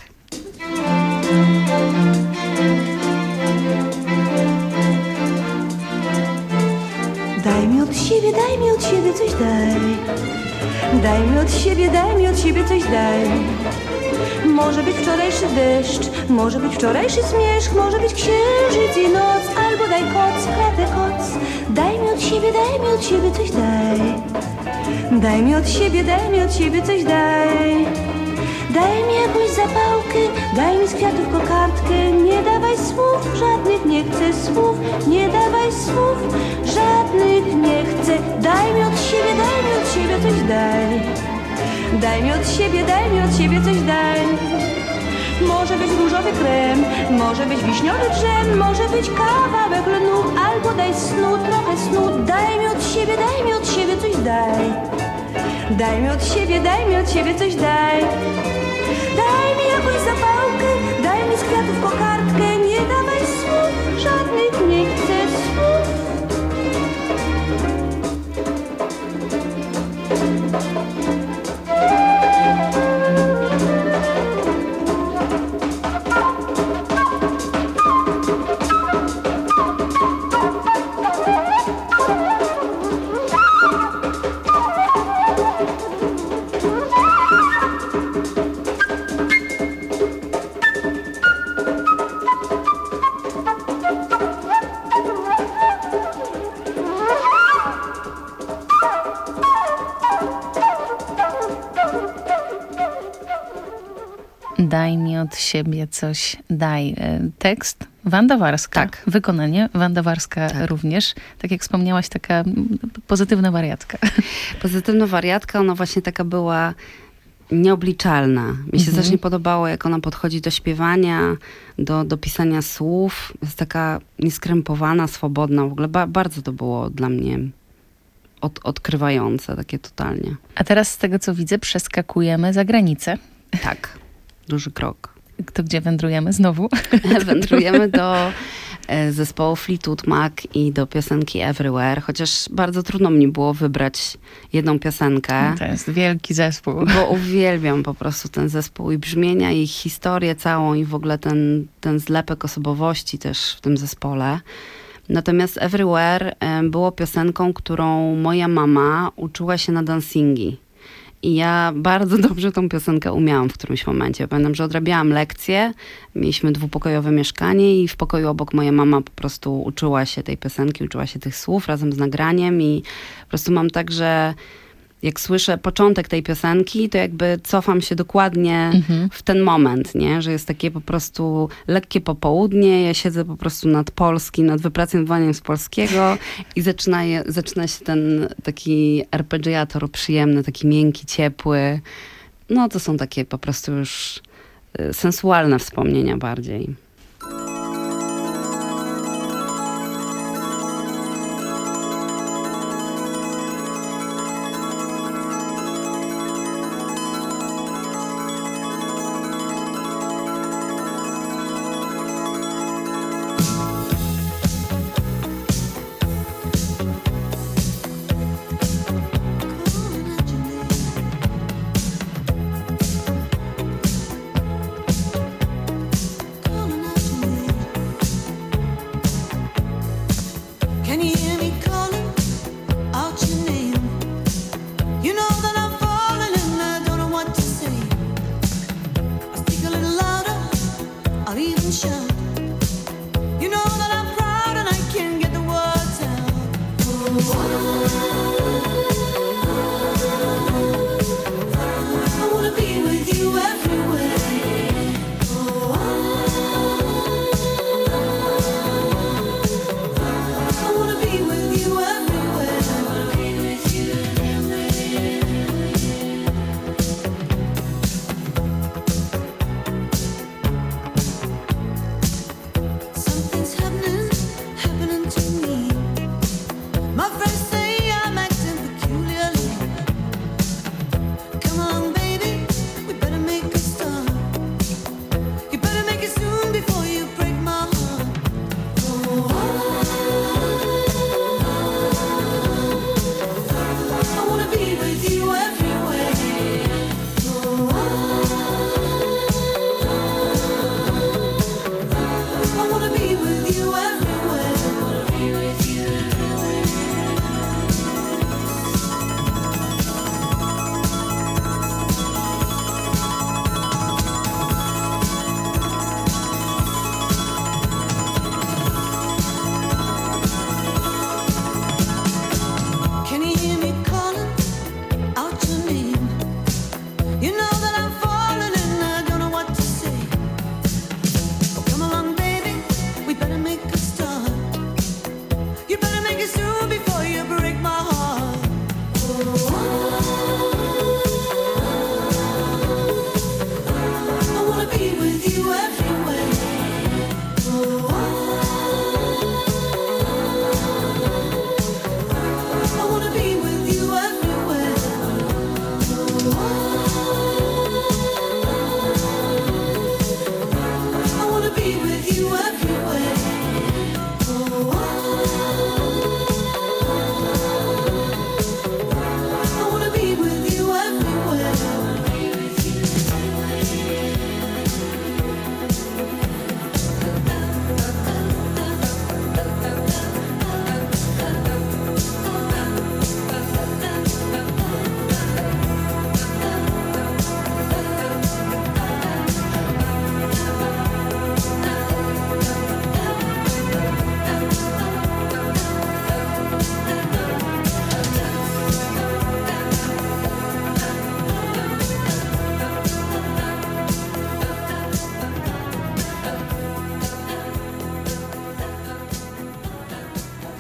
Daj mi od siebie coś daj. Daj mi od siebie coś daj. Może być wczorajszy deszcz, może być wczorajszy zmierzch, może być księżyc i noc, albo daj koc, klatę koc. Daj mi siebie, daj mi od siebie coś daj. Daj mi od siebie, daj mi od siebie coś daj. Daj mi jakąś zapałkę, daj mi z kwiatów kokardkę. Nie dawaj słów, żadnych nie chcę słów. Nie dawaj słów, żadnych nie chcę. Daj mi od siebie coś daj. Daj mi od siebie coś daj. Może być różowy krem, może być wiśniowy drzem, może być kawałek lnu, albo daj snu, trochę snu. Daj mi od siebie coś daj. Daj mi od siebie coś daj. Daj mi jakąś zapałkę, daj mi z kwiatów kokardkę. Nie dawaj słów, żadnych nie chcę słów. Daj mi od siebie coś daj. Tekst Wanda Warska. Tak. Wykonanie Wanda Warska również. Tak jak wspomniałaś, taka pozytywna wariatka. Pozytywna wariatka, ona właśnie taka była nieobliczalna. Mi się strasznie podobało, jak ona podchodzi do śpiewania, do pisania słów. Jest taka nieskrępowana, swobodna. W ogóle bardzo to było dla mnie odkrywające, takie totalnie. A teraz z tego, co widzę, przeskakujemy za granicę. Tak. Duży krok. To gdzie wędrujemy znowu? Wędrujemy do zespołu Fleetwood Mac i do piosenki Everywhere, chociaż bardzo trudno mi było wybrać jedną piosenkę. To jest wielki zespół. Bo uwielbiam po prostu ten zespół i brzmienia, i historię całą i w ogóle ten zlepek osobowości też w tym zespole. Natomiast Everywhere było piosenką, którą moja mama uczyła się na dancingi. I ja bardzo dobrze tą piosenkę umiałam w którymś momencie. Pamiętam, że odrabiałam lekcje, mieliśmy dwupokojowe mieszkanie i w pokoju obok moja mama po prostu uczyła się tej piosenki, uczyła się tych słów razem z nagraniem i po prostu mam tak, że jak słyszę początek tej piosenki, to jakby cofam się dokładnie w ten moment, nie? Że jest takie po prostu lekkie popołudnie, ja siedzę po prostu nad wypracowaniem z polskiego i zaczyna się ten taki arpeggiator przyjemny, taki miękki, ciepły. No to są takie po prostu już sensualne wspomnienia bardziej. Calling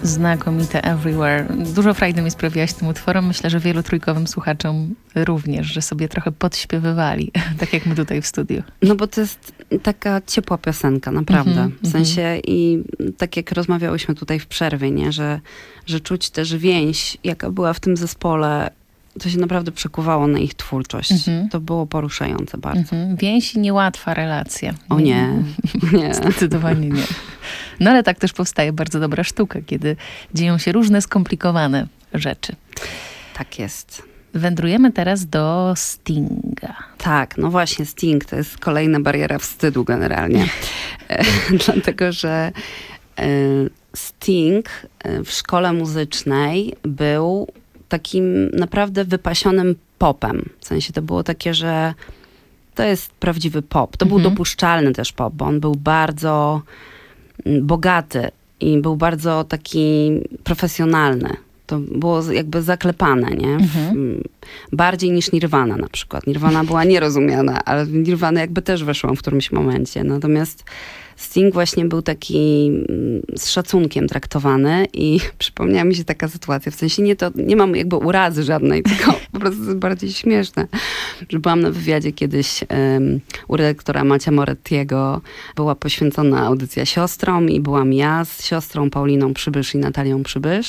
Znakomite Everywhere. Dużo frajdy mi sprawiłaś tym utworem. Myślę, że wielu trójkowym słuchaczom również, że sobie trochę podśpiewywali, tak jak my tutaj w studiu. No bo to jest taka ciepła piosenka, naprawdę. W sensie i tak jak rozmawiałyśmy tutaj w przerwie, nie? Że czuć też więź, jaka była w tym zespole. To się naprawdę przekuwało na ich twórczość. To było poruszające bardzo. Więź i niełatwa relacja. O nie. Nie. Zdecydowanie nie. No ale tak też powstaje bardzo dobra sztuka, kiedy dzieją się różne skomplikowane rzeczy. Tak jest. Wędrujemy teraz do Stinga. Tak, no właśnie Sting to jest kolejna bariera wstydu generalnie. Dlatego, że Sting w szkole muzycznej był takim naprawdę wypasionym popem. W sensie to było takie, że to jest prawdziwy pop. To był dopuszczalny też pop, bo on był bardzo bogaty i był bardzo taki profesjonalny. To było jakby zaklepane, nie? Bardziej niż Nirvana na przykład. Nirvana była nierozumiana, ale w Nirvana jakby też weszłam w którymś momencie. Natomiast Sting właśnie był taki z szacunkiem traktowany i przypomniała mi się taka sytuacja, w sensie nie mam jakby urazy żadnej, tylko po prostu jest bardziej śmieszne, że byłam na wywiadzie kiedyś u redaktora Macia Morettiego, była poświęcona audycja siostrom i byłam ja z siostrą Pauliną Przybysz i Natalią Przybysz.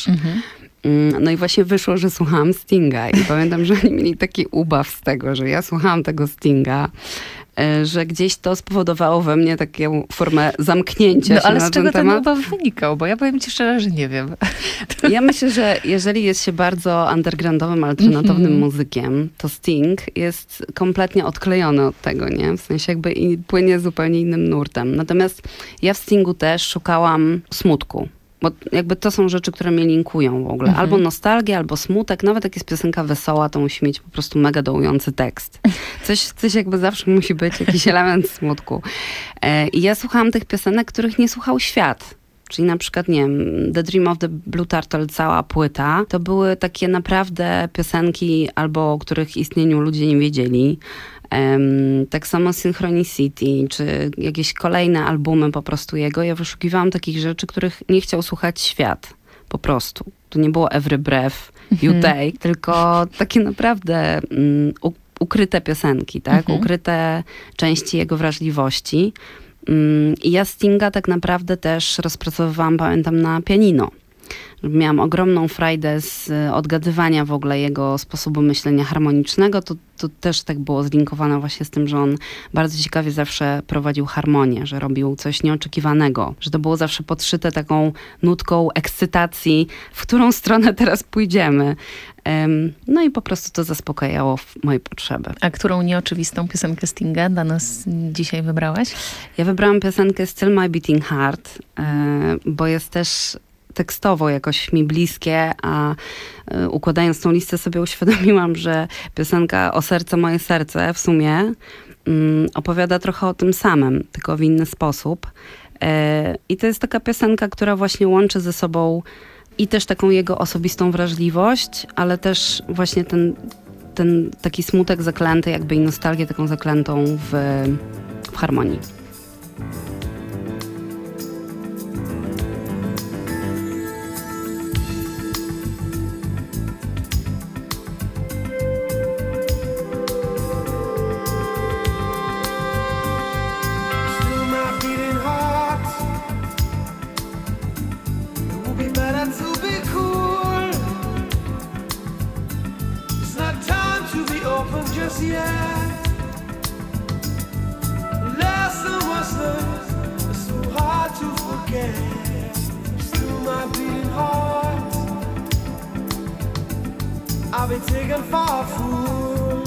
No i właśnie wyszło, że słuchałam Stinga i pamiętam, że oni mieli taki ubaw z tego, że ja słuchałam tego Stinga, że gdzieś to spowodowało we mnie taką formę zamknięcia się ale na z czego ten temat. ubaw wynikał? Bo ja powiem ci szczerze, że nie wiem. Ja myślę, że jeżeli jest się bardzo undergroundowym, alternatywnym muzykiem, to Sting jest kompletnie odklejony od tego, nie? W sensie jakby płynie zupełnie innym nurtem. Natomiast ja w Stingu też szukałam smutku. Bo jakby to są rzeczy, które mnie linkują w ogóle. Albo nostalgia, albo smutek. Nawet jak jest piosenka wesoła, to musi mieć po prostu mega dołujący tekst. Coś jakby zawsze musi być, jakiś element smutku. I ja słuchałam tych piosenek, których nie słuchał świat. Czyli na przykład, nie wiem, The Dream of the Blue Turtle, cała płyta, to były takie naprawdę piosenki, albo o których istnieniu ludzie nie wiedzieli. Tak samo Synchronicity, czy jakieś kolejne albumy po prostu jego. Ja wyszukiwałam takich rzeczy, których nie chciał słuchać świat. Po prostu. To nie było Every Breath You Take, tylko takie naprawdę ukryte piosenki, tak? Ukryte części jego wrażliwości. I ja Stinga tak naprawdę też rozpracowywałam, pamiętam, na pianino. Miałam ogromną frajdę z odgadywania w ogóle jego sposobu myślenia harmonicznego. To też tak było zlinkowane właśnie z tym, że on bardzo ciekawie zawsze prowadził harmonię, że robił coś nieoczekiwanego, że to było zawsze podszyte taką nutką ekscytacji, w którą stronę teraz pójdziemy. No i po prostu to zaspokajało moje potrzeby. A którą nieoczywistą piosenkę Stinga dla nas dzisiaj wybrałaś? Ja wybrałam piosenkę Still My Beating Heart, bo jest też tekstowo jakoś mi bliskie, a układając tą listę sobie uświadomiłam, że piosenka O serce, moje serce w sumie opowiada trochę o tym samym, tylko w inny sposób. I to jest taka piosenka, która właśnie łączy ze sobą i też taką jego osobistą wrażliwość, ale też właśnie ten taki smutek zaklęty, jakby i nostalgię taką zaklętą w harmonii. I'll be taken for a fool.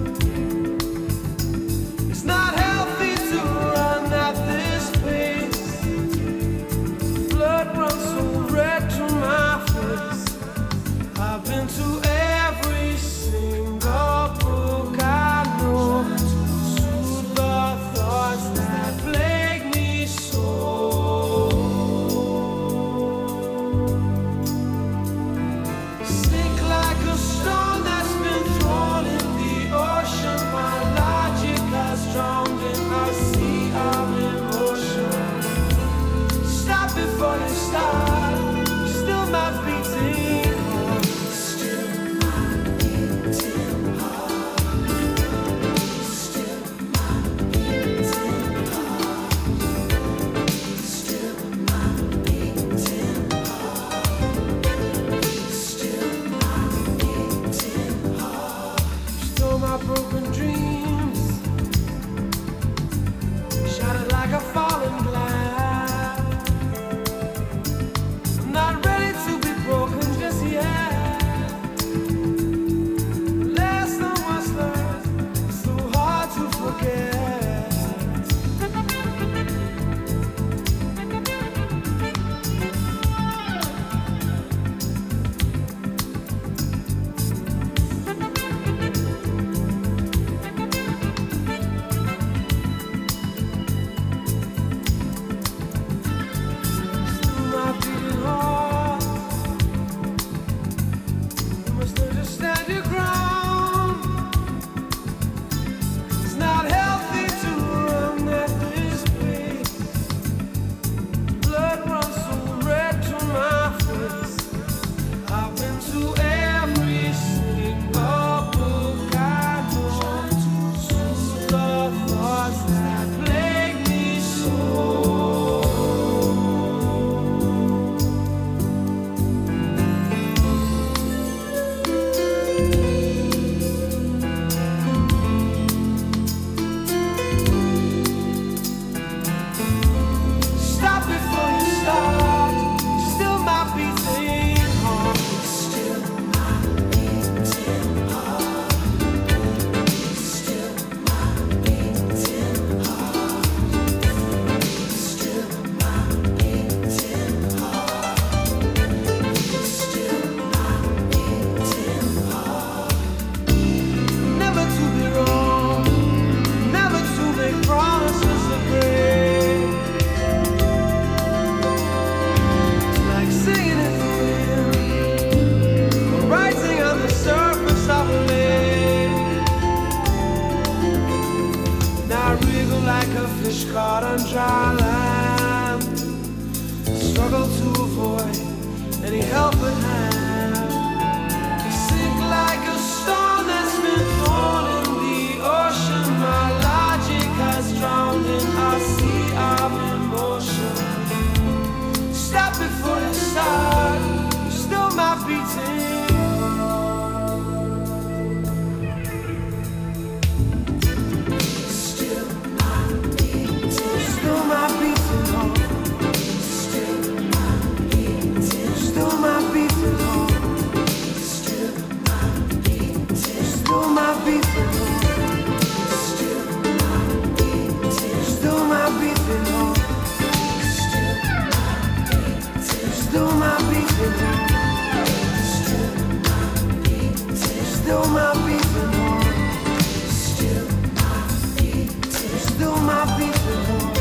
It's not healthy to run at this pace. Blood runs so red to my face. I've been to every single book I know to soothe the thoughts that plague me so. Stone that's been thrown fish caught on dry land. Struggle to avoid any helping hand. Sink like a stone that's been thrown in the ocean. My logic has drowned in our sea of emotion. Stop before you start. Still my beating. Still my beating. Still my beating heart. Still my beating. Still my beating heart. Still my beating. Still my beating heart. Still my beating. Still my beating heart. Still my beating heart. Still my beating heart. Still my beating heart.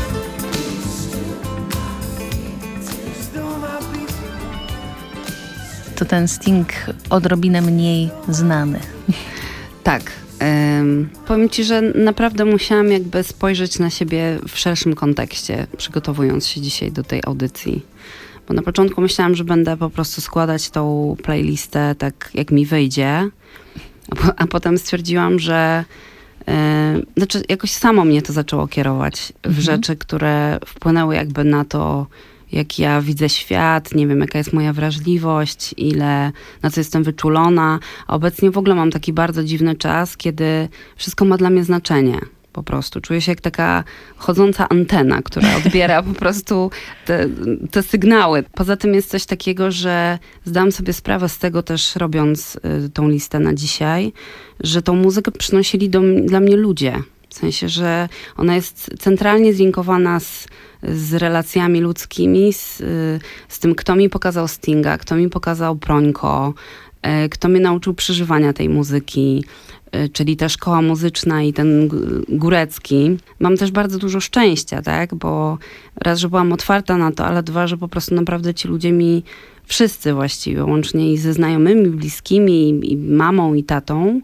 Still my beating heart. To ten Sting odrobinę mniej znany. Tak. Powiem ci, że naprawdę musiałam jakby spojrzeć na siebie w szerszym kontekście, przygotowując się dzisiaj do tej audycji. Bo na początku myślałam, że będę po prostu składać tą playlistę tak, jak mi wyjdzie. A potem stwierdziłam, że znaczy jakoś samo mnie to zaczęło kierować w rzeczy, które wpłynęły jakby na to, jak ja widzę świat, nie wiem, jaka jest moja wrażliwość, na co jestem wyczulona. A obecnie w ogóle mam taki bardzo dziwny czas, kiedy wszystko ma dla mnie znaczenie. Po prostu czuję się jak taka chodząca antena, która odbiera po prostu te sygnały. Poza tym jest coś takiego, że zdałam sobie sprawę z tego też, robiąc tą listę na dzisiaj, że tą muzykę przynosili dla mnie ludzie. W sensie, że ona jest centralnie zlinkowana z relacjami ludzkimi, z tym, kto mi pokazał Stinga, kto mi pokazał Prońko, kto mnie nauczył przeżywania tej muzyki, czyli ta szkoła muzyczna i ten Górecki. Mam też bardzo dużo szczęścia, tak? Bo raz, że byłam otwarta na to, ale dwa, że po prostu naprawdę ci ludzie mi, wszyscy właściwie, łącznie i ze znajomymi, bliskimi, i mamą, i tatą,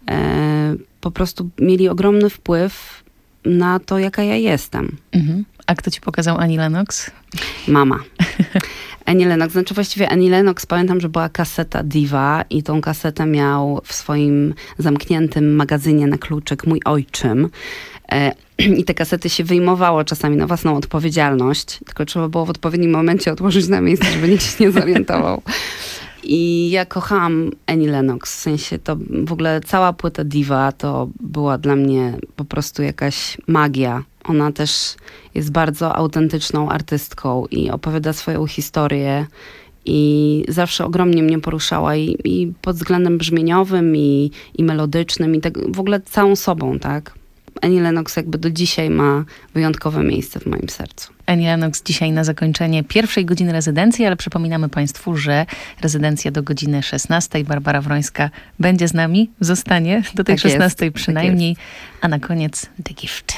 po prostu mieli ogromny wpływ na to, jaka ja jestem. Mhm. A kto ci pokazał Annie Lennox? Mama. Annie Lennox, znaczy właściwie Annie Lennox, pamiętam, że była kaseta Diva i tą kasetę miał w swoim zamkniętym magazynie na kluczyk mój ojczym. I te kasety się wyjmowało czasami na własną odpowiedzialność, tylko trzeba było w odpowiednim momencie odłożyć na miejsce, żeby nikt się nie zorientował. I ja kochałam Annie Lennox, w sensie to w ogóle cała płyta Diva to była dla mnie po prostu jakaś magia. Ona też jest bardzo autentyczną artystką i opowiada swoją historię i zawsze ogromnie mnie poruszała i pod względem brzmieniowym i melodycznym i tak w ogóle całą sobą, tak? Annie Lennox jakby do dzisiaj ma wyjątkowe miejsce w moim sercu. Annie Lennox dzisiaj na zakończenie pierwszej godziny rezydencji, ale przypominamy Państwu, że rezydencja do godziny 16. Barbara Wrońska będzie z nami, zostanie do tej 16 przynajmniej, a na koniec The Gift.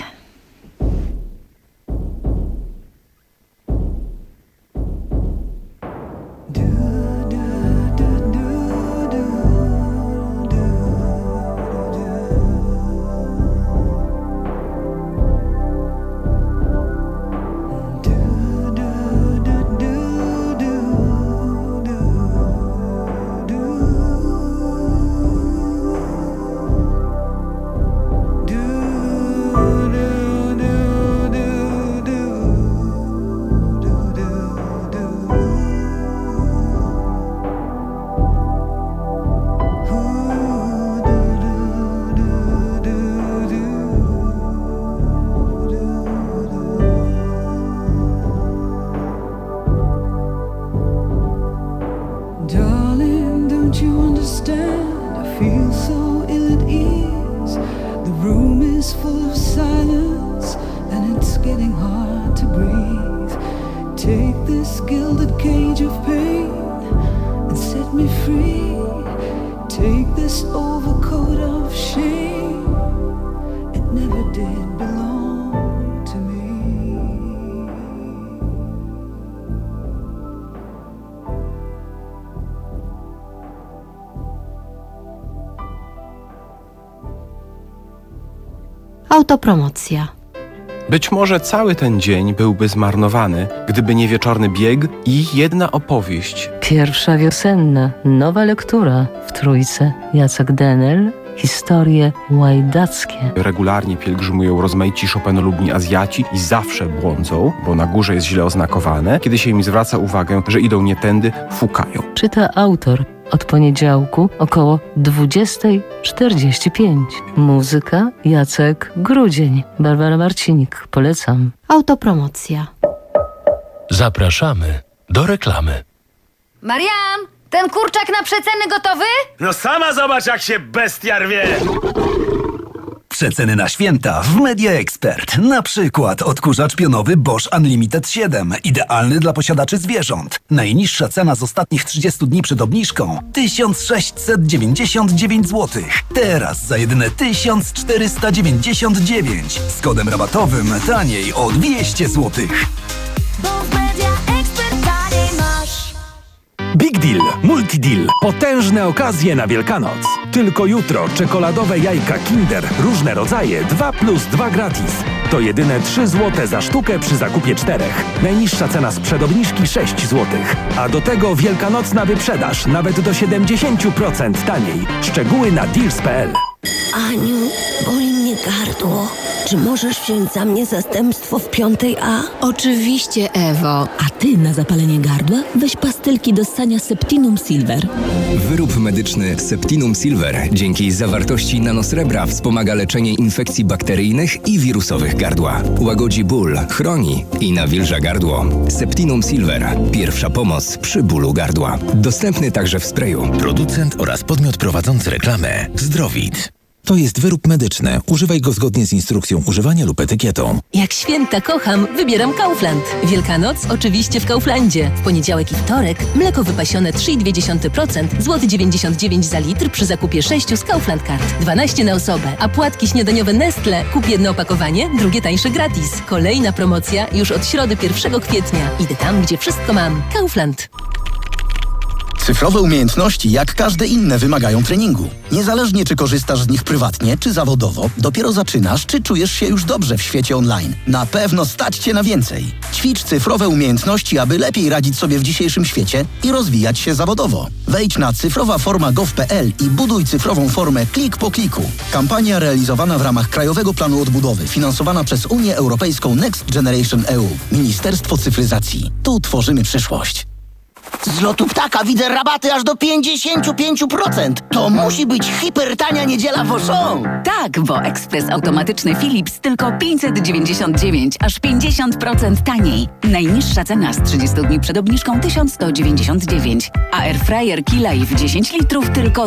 Autopromocja. Być może cały ten dzień byłby zmarnowany, gdyby nie wieczorny bieg i jedna opowieść. Pierwsza wiosenna, nowa lektura w Trójce. Jacek Denel. Historie łajdackie. Regularnie pielgrzymują rozmaici Chopinolubni Azjaci i zawsze błądzą, bo na górze jest źle oznakowane. Kiedy się im zwraca uwagę, że idą nie tędy, fukają. Czyta autor od poniedziałku około 20:45. Muzyka Jacek Grudzień. Barbara Marcinik. Polecam. Autopromocja. Zapraszamy do reklamy. Marian, ten kurczak na przeceny gotowy? No sama zobacz, jak się bestia rwie! Przeceny na święta w Media Expert. Na przykład odkurzacz pionowy Bosch Unlimited 7. Idealny dla posiadaczy zwierząt. Najniższa cena z ostatnich 30 dni przed obniżką 1699 zł. Teraz za jedyne 1499. Z kodem rabatowym taniej o 200 zł. Big Deal, Multi Deal. Potężne okazje na Wielkanoc. Tylko jutro czekoladowe jajka Kinder, różne rodzaje, 2+2 gratis. To jedyne 3 zł za sztukę przy zakupie 4. Najniższa cena sprzed obniżki 6 zł. A do tego wielkanocna wyprzedaż, nawet do 70% taniej. Szczegóły na deals.pl. Aniu, boli mnie gardło. Czy możesz wziąć za mnie zastępstwo w 5A? Oczywiście, Ewo. A ty na zapalenie gardła weź pastylki do ssania Septinum Silver. Wyrób medyczny Septinum Silver dzięki zawartości nanosrebra wspomaga leczenie infekcji bakteryjnych i wirusowych gardła. Łagodzi ból, chroni i nawilża gardło. Septinum Silver. Pierwsza pomoc przy bólu gardła. Dostępny także w sprayu. Producent oraz podmiot prowadzący reklamę Zdrowit. To jest wyrób medyczny. Używaj go zgodnie z instrukcją używania lub etykietą. Jak święta kocham, wybieram Kaufland. Wielkanoc oczywiście w Kauflandzie. W poniedziałek i wtorek mleko wypasione 3,2%, złoty 99 za litr przy zakupie 6 z Kaufland Card. 12 na osobę, a płatki śniadaniowe Nestle. Kup jedno opakowanie, drugie tańsze gratis. Kolejna promocja już od środy 1 kwietnia. Idę tam, gdzie wszystko mam. Kaufland. Cyfrowe umiejętności, jak każde inne, wymagają treningu. Niezależnie czy korzystasz z nich prywatnie, czy zawodowo, dopiero zaczynasz, czy czujesz się już dobrze w świecie online. Na pewno stać cię na więcej. Ćwicz cyfrowe umiejętności, aby lepiej radzić sobie w dzisiejszym świecie i rozwijać się zawodowo. Wejdź na cyfrowaforma.gov.pl i buduj cyfrową formę klik po kliku. Kampania realizowana w ramach Krajowego Planu Odbudowy, finansowana przez Unię Europejską Next Generation EU. Ministerstwo Cyfryzacji. Tu tworzymy przyszłość. Z lotu ptaka widzę rabaty aż do 55%. To musi być hipertania niedziela w Auchan. Tak, bo ekspres automatyczny Philips tylko 599, aż 50% taniej. Najniższa cena z 30 dni przed obniżką 1199, a airfryer Key-Life 10 litrów tylko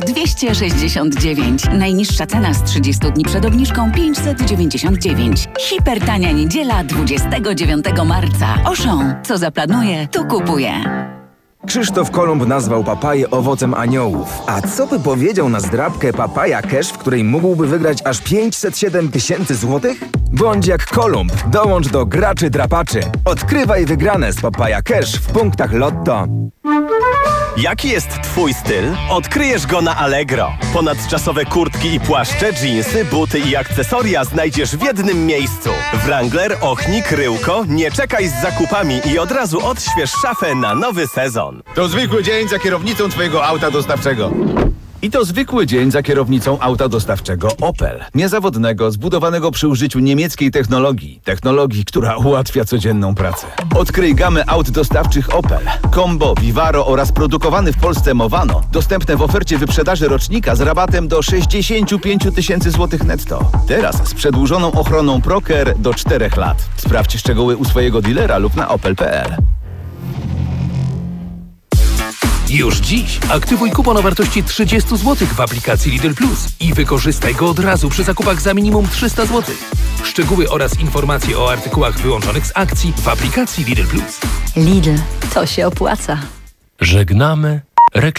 269. Najniższa cena z 30 dni przed obniżką 599. Hipertania niedziela 29 marca. Auchan, co zaplanuje, to kupuje. Krzysztof Kolumb nazwał papaję owocem aniołów. A co by powiedział na zdrabkę Papaja Cash, w której mógłby wygrać aż 507 000 złotych? Bądź jak Kolumb, dołącz do graczy drapaczy. Odkrywaj wygrane z Papaja Cash w punktach Lotto. Jaki jest twój styl? Odkryjesz go na Allegro. Ponadczasowe kurtki i płaszcze, dżinsy, buty i akcesoria znajdziesz w jednym miejscu. Wrangler, Ochnik, Ryłko, nie czekaj z zakupami i od razu odśwież szafę na nowy sezon. To zwykły dzień za kierownicą twojego auta dostawczego. I to zwykły dzień za kierownicą auta dostawczego Opel. Niezawodnego, zbudowanego przy użyciu niemieckiej technologii. Technologii, która ułatwia codzienną pracę. Odkryj gamę aut dostawczych Opel. Combo, Vivaro oraz produkowany w Polsce Movano. Dostępne w ofercie wyprzedaży rocznika z rabatem do 65 000 złotych netto. Teraz z przedłużoną ochroną ProCare do 4 lat. Sprawdź szczegóły u swojego dealera lub na opel.pl. Już dziś aktywuj kupon o wartości 30 zł w aplikacji Lidl Plus i wykorzystaj go od razu przy zakupach za minimum 300 zł. Szczegóły oraz informacje o artykułach wyłączonych z akcji w aplikacji Lidl Plus. Lidl, to się opłaca. Żegnamy reklamę.